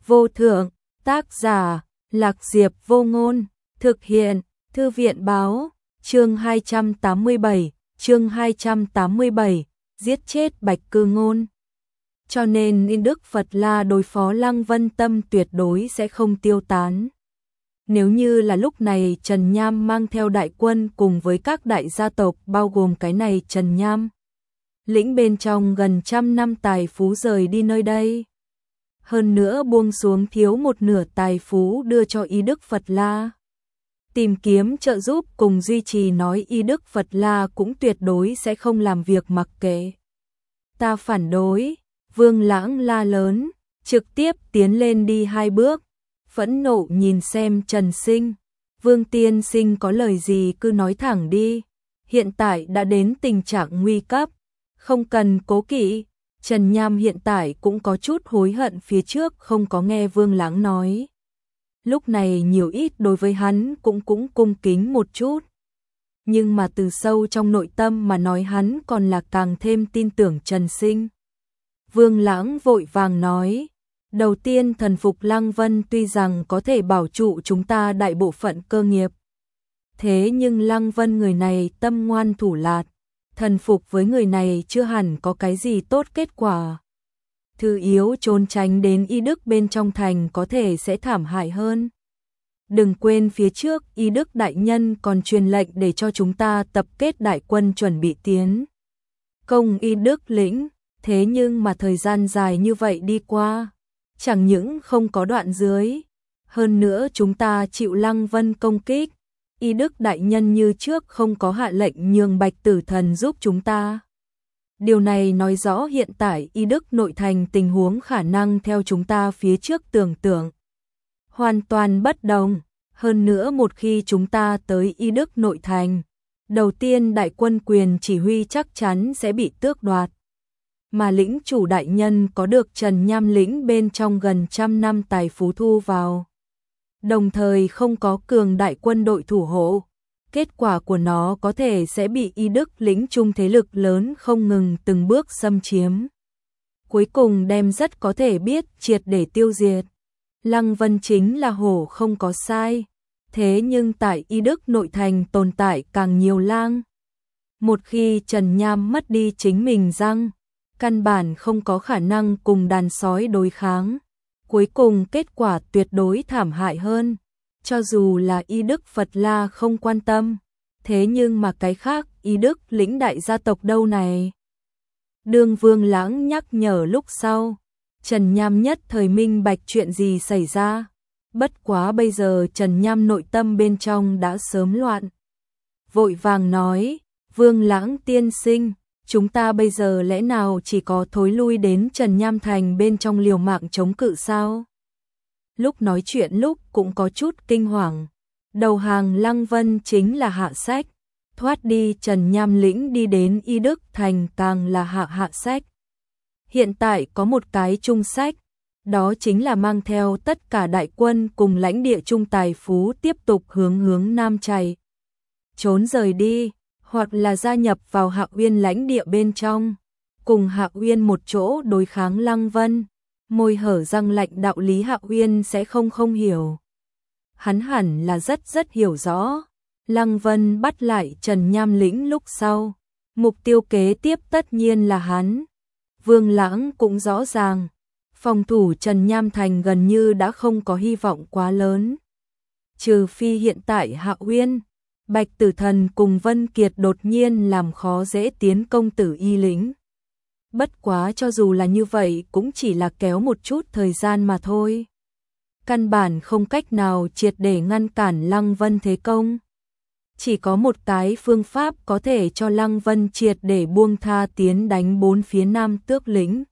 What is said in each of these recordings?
vô thượng, tác giả, Lạc Diệp Vô Ngôn, thực hiện, Thư viện báo, chương 287, giết chết Bạch Cư Ngôn. Cho nên in Đức Phật La đối phó Lăng Vân tâm tuyệt đối sẽ không tiêu tán. Nếu như là lúc này Trần Nham mang theo đại quân cùng với các đại gia tộc bao gồm cái này Trần Nham, lĩnh bên trong gần 100 năm tài phú rời đi nơi đây. Hơn nữa buông xuống thiếu một nửa tài phú đưa cho Y Đức Phật La. Tìm kiếm trợ giúp cùng duy trì nói Y Đức Phật La cũng tuyệt đối sẽ không làm việc mặc kệ. Ta phản đối, Vương Lãng la lớn, trực tiếp tiến lên đi 2 bước, phẫn nộ nhìn xem Trần Sinh. Vương tiên sinh có lời gì cứ nói thẳng đi, hiện tại đã đến tình trạng nguy cấp, không cần cố kỵ. Trần Nham hiện tại cũng có chút hối hận phía trước không có nghe Vương Lãng nói. Lúc này nhiều ít đối với hắn cũng cung kính một chút. Nhưng mà từ sâu trong nội tâm mà nói hắn còn là càng thêm tin tưởng Trần Sinh. Vương Lãng vội vàng nói, đầu tiên thần phục Lăng Vân tuy rằng có thể bảo trụ chúng ta đại bộ phận cơ nghiệp. Thế nhưng Lăng Vân người này tâm ngoan thủ lạt, thần phục với người này chưa hẳn có cái gì tốt kết quả. Thứ yếu trốn tránh đến Y Đức bên trong thành có thể sẽ thảm hại hơn. Đừng quên phía trước Y Đức đại nhân còn truyền lệnh để cho chúng ta tập kết đại quân chuẩn bị tiến công Y Đức lĩnh. Thế nhưng mà thời gian dài như vậy đi qua, chẳng những không có đoạn dưới, hơn nữa chúng ta chịu Lăng Vân công kích. Y Đức đại nhân như trước không có hạ lệnh nhường Bạch Tử Thần giúp chúng ta. Điều này nói rõ hiện tại Y Đức nội thành tình huống khả năng theo chúng ta phía trước tưởng tượng hoàn toàn bất đồng. Hơn nữa một khi chúng ta tới Y Đức nội thành, đầu tiên đại quân quyền chỉ huy chắc chắn sẽ bị tước đoạt. Mà lĩnh chủ đại nhân có được Trần Nham lĩnh bên trong gần 100 năm tài phú thu vào. Đồng thời không có cường đại quân đội thủ hộ. Kết quả của nó có thể sẽ bị Y Đức lĩnh chung thế lực lớn không ngừng từng bước xâm chiếm. Cuối cùng đem rất có thể biết triệt để tiêu diệt. Lăng Vân chính là hổ không có sai. Thế nhưng tại Y Đức nội thành tồn tại càng nhiều lang. Một khi Trần Nham mất đi chính mình răng, căn bản không có khả năng cùng đàn sói đối kháng. Cuối cùng kết quả tuyệt đối thảm hại hơn. Cho dù là Y Đức Phật La không quan tâm, thế nhưng mà cái khác Y Đức lĩnh đại gia tộc đâu này. Đương Vương Lãng nhắc nhở lúc sau, Trần Nham nhất thời minh bạch chuyện gì xảy ra. Bất quá bây giờ Trần Nham nội tâm bên trong đã sớm loạn. Vội vàng nói, Vương Lãng tiên sinh, chúng ta bây giờ lẽ nào chỉ có thối lui đến Trần Nham thành bên trong liều mạng chống cự sao? Lúc nói chuyện lúc cũng có chút kinh hoàng. Đầu hàng Lăng Vân chính là hạ sách. Thoát đi Trần Nham lĩnh đi đến Y Đức thành càng là hạ sách. Hiện tại có một cái trung sách. Đó chính là mang theo tất cả đại quân cùng lãnh địa trung tài phú tiếp tục hướng nam chạy. Trốn rời đi, hoặc là gia nhập vào Hạ Uyên lãnh địa bên trong. Cùng Hạ Uyên một chỗ đối kháng Lăng Vân. Môi hở răng lạnh đạo lý Hạ Uyên sẽ không hiểu. Hắn hẳn là rất hiểu rõ. Lăng Vân bắt lại Trần Nham lĩnh lúc sau. Mục tiêu kế tiếp tất nhiên là hắn. Vương Lãng cũng rõ ràng. Phòng thủ Trần Nham thành gần như đã không có hy vọng quá lớn. Trừ phi hiện tại Hạ Uyên, Bạch Tử Thần cùng Vân Kiệt đột nhiên làm khó dễ tiến công Tử Y lĩnh. Bất quá cho dù là như vậy cũng chỉ là kéo một chút thời gian mà thôi. Căn bản không cách nào triệt để ngăn cản Lăng Vân thế công. Chỉ có một cái phương pháp có thể cho Lăng Vân triệt để buông tha tiến đánh 4 phía Nam Tước lĩnh.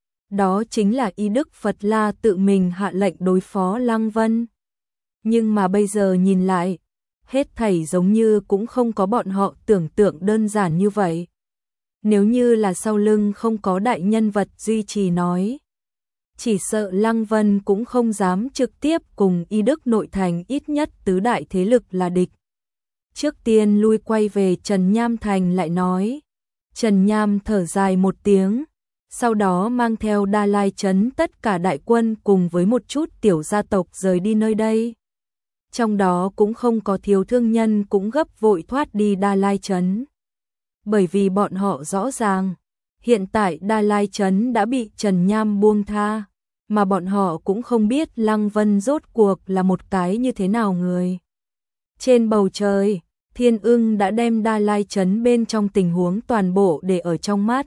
Đó chính là Y Đức Phật La tự mình hạ lệnh đối phó Lăng Vân. Nhưng mà bây giờ nhìn lại, hết thảy giống như cũng không có bọn họ tưởng tượng đơn giản như vậy. Nếu như là sau lưng không có đại nhân vật duy trì nói, chỉ sợ Lăng Vân cũng không dám trực tiếp cùng Y Đức nội thành ít nhất tứ đại thế lực là địch. Trước tiên lui quay về Trần Nham thành lại nói. Trần Nham thở dài một tiếng, sau đó mang theo Đa Lai Trấn tất cả đại quân cùng với một chút tiểu gia tộc rời đi nơi đây. Trong đó cũng không có thiếu thương nhân cũng gấp vội thoát đi Đa Lai Trấn. Bởi vì bọn họ rõ ràng, hiện tại Đa Lai Trấn đã bị Trần Nham buông tha, mà bọn họ cũng không biết Lăng Vân rốt cuộc là một cái như thế nào người. Trên bầu trời, Thiên Ưng đã đem Đa Lai Trấn bên trong tình huống toàn bộ để ở trong mắt.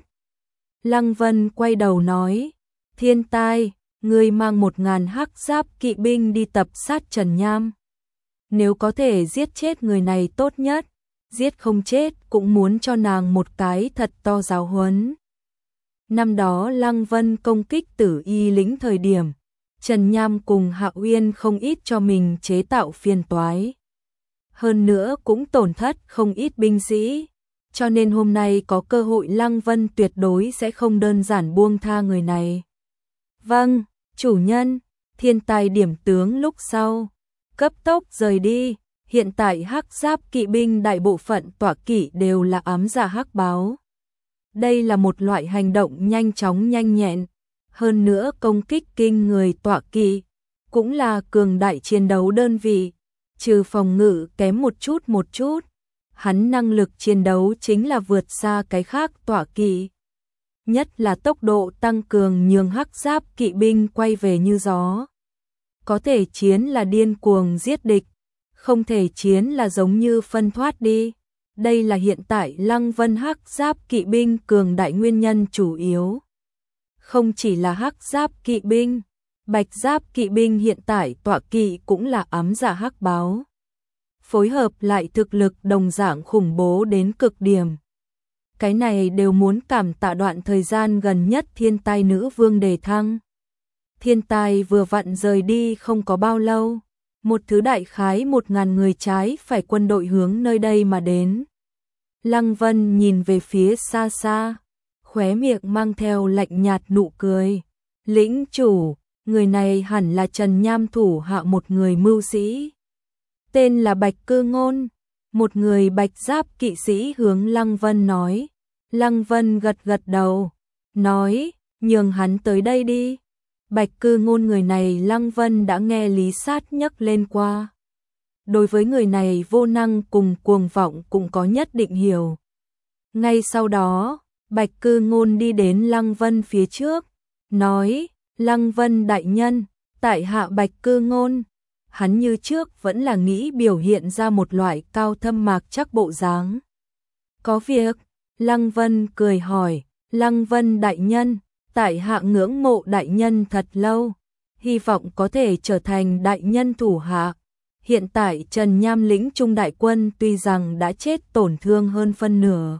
Lăng Vân quay đầu nói, Thiên Tai, ngươi mang 1000 hắc giáp kỵ binh đi tập sát Trần Nham. Nếu có thể giết chết người này tốt nhất, giết không chết cũng muốn cho nàng một cái thật to giáo huấn. Năm đó Lăng Vân công kích Tử Y lĩnh thời điểm, Trần Nham cùng Hạ Uyên không ít cho mình chế tạo phiền toái. Hơn nữa cũng tổn thất không ít binh sĩ, cho nên hôm nay có cơ hội Lăng Vân tuyệt đối sẽ không đơn giản buông tha người này. Vâng, chủ nhân, Thiên Tai điểm tướng lúc sau, cấp tốc rời đi. Hiện tại hắc giáp kỵ binh đại bộ phận tọa kỵ đều là ám giả hắc báo. Đây là một loại hành động nhanh chóng nhanh nhẹn, hơn nữa công kích kinh người tọa kỵ, cũng là cường đại chiến đấu đơn vị, trừ phòng ngự kém một chút, hắn năng lực chiến đấu chính là vượt xa cái khác tọa kỵ. Nhất là tốc độ tăng cường nhường hắc giáp kỵ binh quay về như gió. Có thể chiến là điên cuồng giết địch, không thể chiến là giống như phân thoát đi. Đây là hiện tại Lăng Vân hắc giáp kỵ binh cường đại nguyên nhân chủ yếu. Không chỉ là hắc giáp kỵ binh, bạch giáp kỵ binh hiện tại tọa kỵ cũng là ám giả hắc báo. Phối hợp lại thực lực đồng dạng khủng bố đến cực điểm. Cái này đều muốn cảm tạ đoạn thời gian gần nhất Thiên Tai nữ vương đề thăng. Thiên Tai vừa vặn rời đi không có bao lâu, một thứ đại khái 1000 người trái phải quân đội hướng nơi đây mà đến. Lăng Vân nhìn về phía xa xa, khóe miệng mang theo lạnh nhạt nụ cười. Lĩnh chủ, người này hẳn là Trần Nham thủ hạ một người mưu sĩ. Tên là Bạch Cư Ngôn, một người bạch giáp kỵ sĩ hướng Lăng Vân nói. Lăng Vân gật gật đầu, nói, nhường hắn tới đây đi. Bạch Cư Ngôn người này Lăng Vân đã nghe Lý Sát nhắc lên qua. Đối với người này vô năng cùng cuồng vọng cũng có nhất định hiểu. Ngay sau đó, Bạch Cư Ngôn đi đến Lăng Vân phía trước, nói, Lăng Vân đại nhân, tại hạ Bạch Cư Ngôn. Hắn như trước vẫn là nghĩ biểu hiện ra một loại cao thâm mạc chắc bộ dáng. Có việc, Lăng Vân cười hỏi, Lăng Vân đại nhân, tại hạ ngưỡng mộ đại nhân thật lâu, hy vọng có thể trở thành đại nhân thủ hạ. Hiện tại Trần Nham lĩnh trung đại quân tuy rằng đã chết tổn thương hơn phân nửa,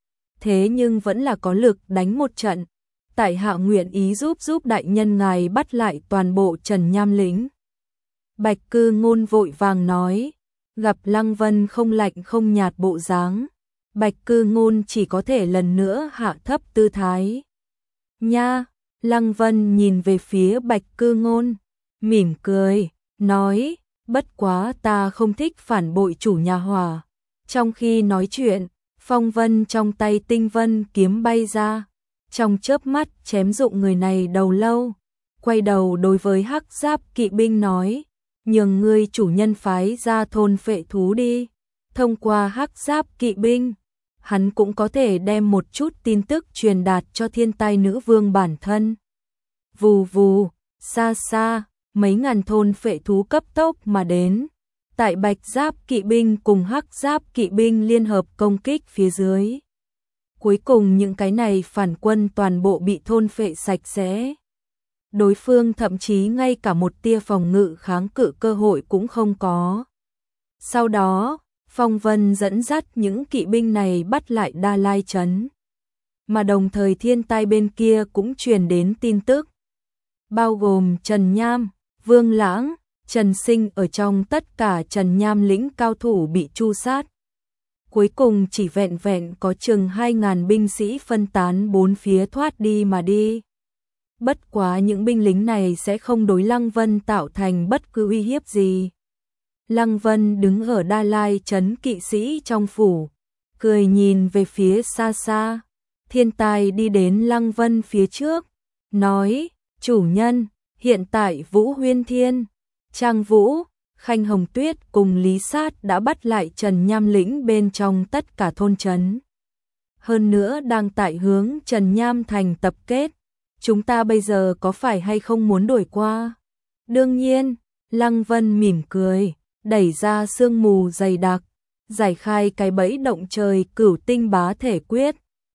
thế nhưng vẫn là có lực đánh một trận. Tại hạ nguyện ý giúp đại nhân ngài bắt lại toàn bộ Trần Nham lĩnh. Bạch Cư Ngôn vội vàng nói, gặp Lăng Vân không lạnh không nhạt bộ dáng, Bạch Cư Ngôn chỉ có thể lần nữa hạ thấp tư thái. Nha, Lăng Vân nhìn về phía Bạch Cư Ngôn, mỉm cười, nói, bất quá ta không thích phản bội chủ nhà Hòa. Trong khi nói chuyện, phong vân trong tay tinh vân kiếm bay ra, trong chớp mắt chém dụng người này đầu lâu, quay đầu đối với hắc giáp kỵ binh nói, nhường ngươi chủ nhân phái ra thôn phệ thú đi. Thông qua hắc giáp kỵ binh, hắn cũng có thể đem một chút tin tức truyền đạt cho Thiên Tai nữ vương bản thân. Vù vù, xa xa, mấy ngàn thôn phệ thú cấp tốc mà đến. Tại bạch giáp kỵ binh cùng hắc giáp kỵ binh liên hợp công kích phía dưới. Cuối cùng những cái này phản quân toàn bộ bị thôn phệ sạch sẽ. Đối phương thậm chí ngay cả một tia phòng ngự kháng cự cơ hội cũng không có. Sau đó, Phong Vân dẫn dắt những kỵ binh này bắt lại Đa Lai Trấn. Mà đồng thời Thiên Tai bên kia cũng truyền đến tin tức. Bao gồm Trần Nham, Vương Lãng, Trần Sinh ở trong tất cả Trần Nham lĩnh cao thủ bị tru sát. Cuối cùng chỉ vẹn vẹn có chừng 2000 binh sĩ phân tán bốn phía thoát đi mà đi. Bất quá những binh lính này sẽ không đối Lăng Vân tạo thành bất cứ uy hiếp gì. Lăng Vân đứng ở Đa Lai Trấn kỵ sĩ trong phủ, cười nhìn về phía xa xa. Thiên Tài đi đến Lăng Vân phía trước, nói, chủ nhân, hiện tại Vũ Huyên Thiên, Trang Vũ, Khanh Hồng Tuyết cùng Lý Sát đã bắt lại Trần Nham Lĩnh bên trong tất cả thôn trấn. Hơn nữa đang tại hướng Trần Nham Thành tập kết. Chúng ta bây giờ có phải hay không muốn đuổi qua? Đương nhiên, Lăng Vân mỉm cười, đẩy ra sương mù dày đặc, giải khai cái bẫy động trời Cửu Tinh Bá Thể Quyết,